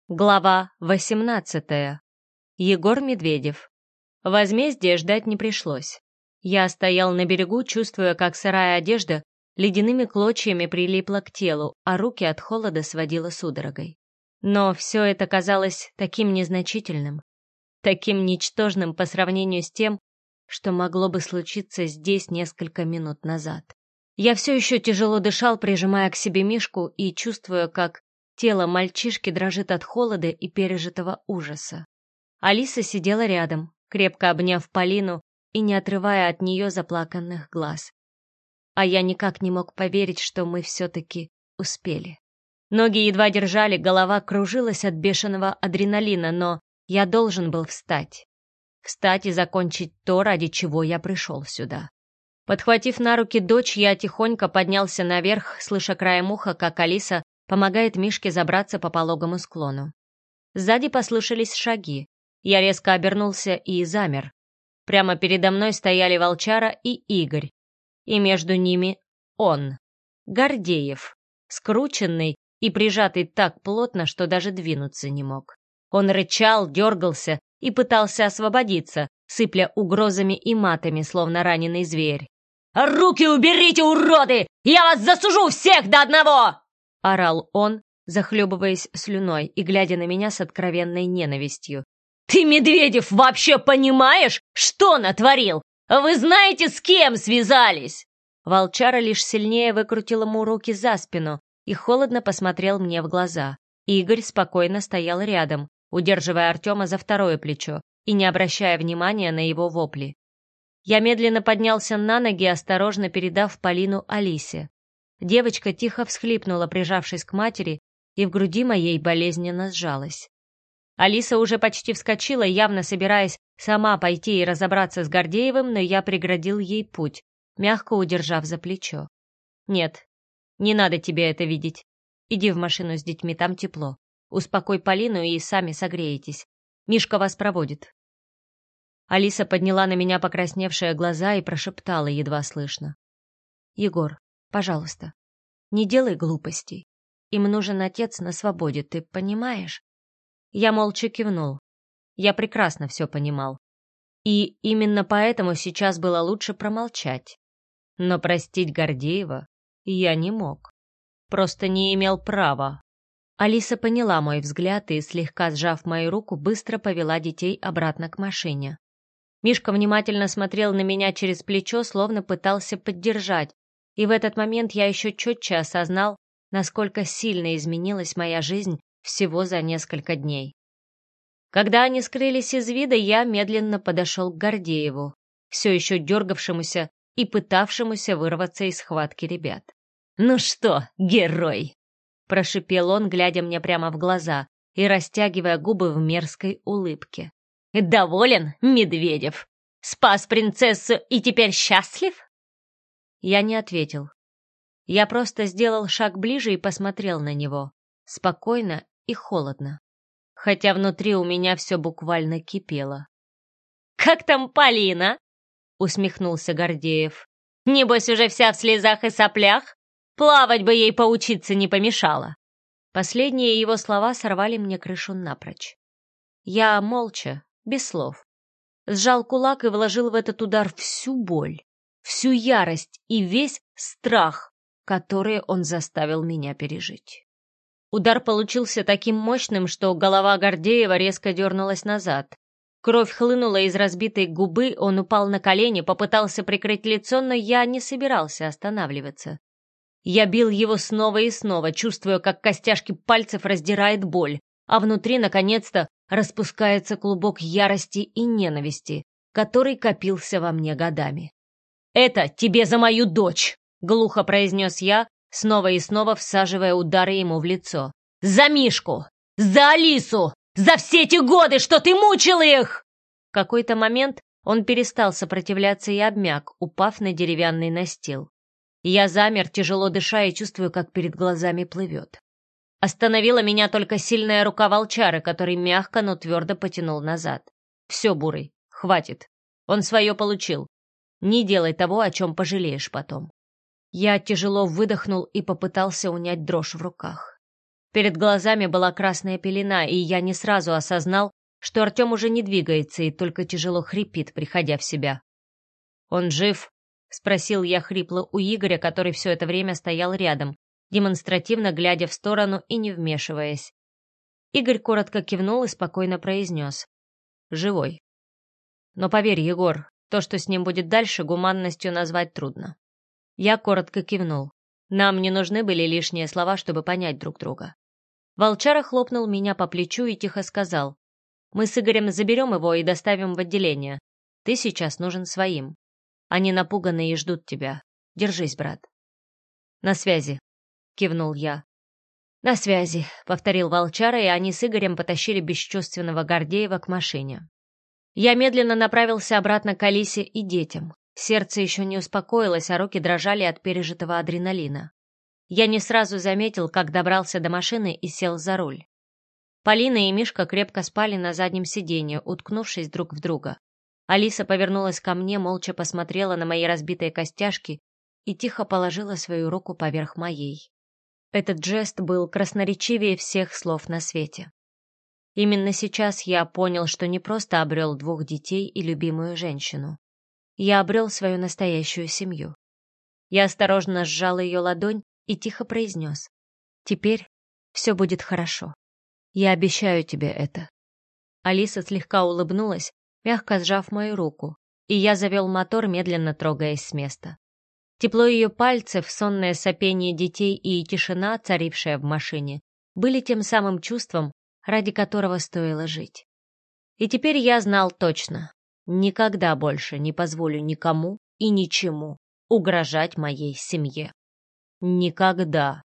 Глава 18. Егор Медведев. Возмездия ждать не пришлось. Я стоял на берегу, чувствуя, как сырая одежда ледяными клочьями прилипла к телу, а руки от холода сводила судорогой. Но все это казалось таким незначительным, таким ничтожным по сравнению с тем, что могло бы случиться здесь несколько минут назад. Я все еще тяжело дышал, прижимая к себе Мишку и чувствуя, как тело мальчишки дрожит от холода и пережитого ужаса. Алиса сидела рядом, крепко обняв Полину и не отрывая от нее заплаканных глаз. А я никак не мог поверить, что мы все-таки успели. Ноги едва держали, голова кружилась от бешеного адреналина, но я должен был встать. Встать и закончить то, ради чего я пришел сюда. Подхватив на руки дочь, я тихонько поднялся наверх, слыша краем уха, как Алиса помогает Мишке забраться по пологому склону. Сзади послышались шаги. Я резко обернулся и замер. Прямо передо мной стояли Волчара и Игорь. И между ними он, Гордеев, скрученный и прижатый так плотно, что даже двинуться не мог. Он рычал, дергался и пытался освободиться, сыпля угрозами и матами, словно раненый зверь. «Руки уберите, уроды! Я вас засужу всех до одного!» — орал он, захлебываясь слюной и глядя на меня с откровенной ненавистью. «Ты, Медведев, вообще понимаешь, что натворил? Вы знаете, с кем связались?» Волчара лишь сильнее выкрутил ему руки за спину и холодно посмотрел мне в глаза. Игорь спокойно стоял рядом, удерживая Артема за второе плечо и не обращая внимания на его вопли. Я медленно поднялся на ноги, осторожно передав Полину Алисе. Девочка тихо всхлипнула, прижавшись к матери, и в груди моей болезненно сжалась. Алиса уже почти вскочила, явно собираясь сама пойти и разобраться с Гордеевым, но я преградил ей путь, мягко удержав за плечо. «Нет, не надо тебе это видеть. Иди в машину с детьми, там тепло. Успокой Полину и сами согреетесь. Мишка вас проводит». Алиса подняла на меня покрасневшие глаза и прошептала едва слышно: «Егор, пожалуйста, не делай глупостей. Им нужен отец на свободе, ты понимаешь?» Я молча кивнул. Я прекрасно все понимал. И именно поэтому сейчас было лучше промолчать. Но простить Гордеева я не мог. Просто не имел права. Алиса поняла мой взгляд и, слегка сжав мою руку, быстро повела детей обратно к машине. Мишка внимательно смотрел на меня через плечо, словно пытался поддержать, и в этот момент я еще четче осознал, насколько сильно изменилась моя жизнь всего за несколько дней. Когда они скрылись из вида, я медленно подошел к Гордееву, все еще дергавшемуся и пытавшемуся вырваться из схватки ребят. «Ну что, герой?» — прошипел он, глядя мне прямо в глаза и растягивая губы в мерзкой улыбке. «Доволен, Медведев? Спас принцессу и теперь счастлив?» Я не ответил. Я просто сделал шаг ближе и посмотрел на него, спокойно и холодно, хотя внутри у меня все буквально кипело. «Как там Полина?» — усмехнулся Гордеев. «Небось, уже вся в слезах и соплях? Плавать бы ей поучиться не помешало». Последние его слова сорвали мне крышу напрочь. Я молча, без слов, сжал кулак и вложил в этот удар всю боль, всю ярость и весь страх, которые он заставил меня пережить. Удар получился таким мощным, что голова Гордеева резко дернулась назад. Кровь хлынула из разбитой губы, он упал на колени, попытался прикрыть лицо, но я не собирался останавливаться. Я бил его снова и снова, чувствуя, как костяшки пальцев раздирает боль, а внутри, наконец-то, распускается клубок ярости и ненависти, который копился во мне годами. «Это тебе за мою дочь!» — глухо произнес я, снова и снова всаживая удары ему в лицо. «За Мишку! За Алису! За все эти годы, что ты мучил их!» В какой-то момент он перестал сопротивляться и обмяк, упав на деревянный настил. Я замер, тяжело дыша, и чувствую, как перед глазами плывет. Остановила меня только сильная рука Волчары, который мягко, но твердо потянул назад. «Все, Бурый, хватит. Он свое получил. Не делай того, о чем пожалеешь потом». Я тяжело выдохнул и попытался унять дрожь в руках. Перед глазами была красная пелена, и я не сразу осознал, что Артем уже не двигается и только тяжело хрипит, приходя в себя. «Он жив?» — спросил я хрипло у Игоря, который все это время стоял рядом, демонстративно глядя в сторону и не вмешиваясь. Игорь коротко кивнул и спокойно произнес: «Живой. Но поверь, Егор, то, что с ним будет дальше, гуманностью назвать трудно». Я коротко кивнул. Нам не нужны были лишние слова, чтобы понять друг друга. Волчара хлопнул меня по плечу и тихо сказал: «Мы с Игорем заберем его и доставим в отделение. Ты сейчас нужен своим. Они напуганы и ждут тебя. Держись, брат». «На связи», — кивнул я. «На связи», — повторил Волчара, и они с Игорем потащили бесчувственного Гордеева к машине. Я медленно направился обратно к Алисе и детям. Сердце еще не успокоилось, а руки дрожали от пережитого адреналина. Я не сразу заметил, как добрался до машины и сел за руль. Полина и Мишка крепко спали на заднем сиденье, уткнувшись друг в друга. Алиса повернулась ко мне, молча посмотрела на мои разбитые костяшки и тихо положила свою руку поверх моей. Этот жест был красноречивее всех слов на свете. Именно сейчас я понял, что не просто обрел 2 детей и любимую женщину. Я обрел свою настоящую семью. Я осторожно сжал ее ладонь и тихо произнес: «Теперь все будет хорошо. Я обещаю тебе это». Алиса слегка улыбнулась, мягко сжав мою руку, и я завел мотор, медленно трогаясь с места. Тепло ее пальцев, сонное сопение детей и тишина, царившая в машине, были тем самым чувством, ради которого стоило жить. И теперь я знал точно: никогда больше не позволю никому и ничему угрожать моей семье. Никогда.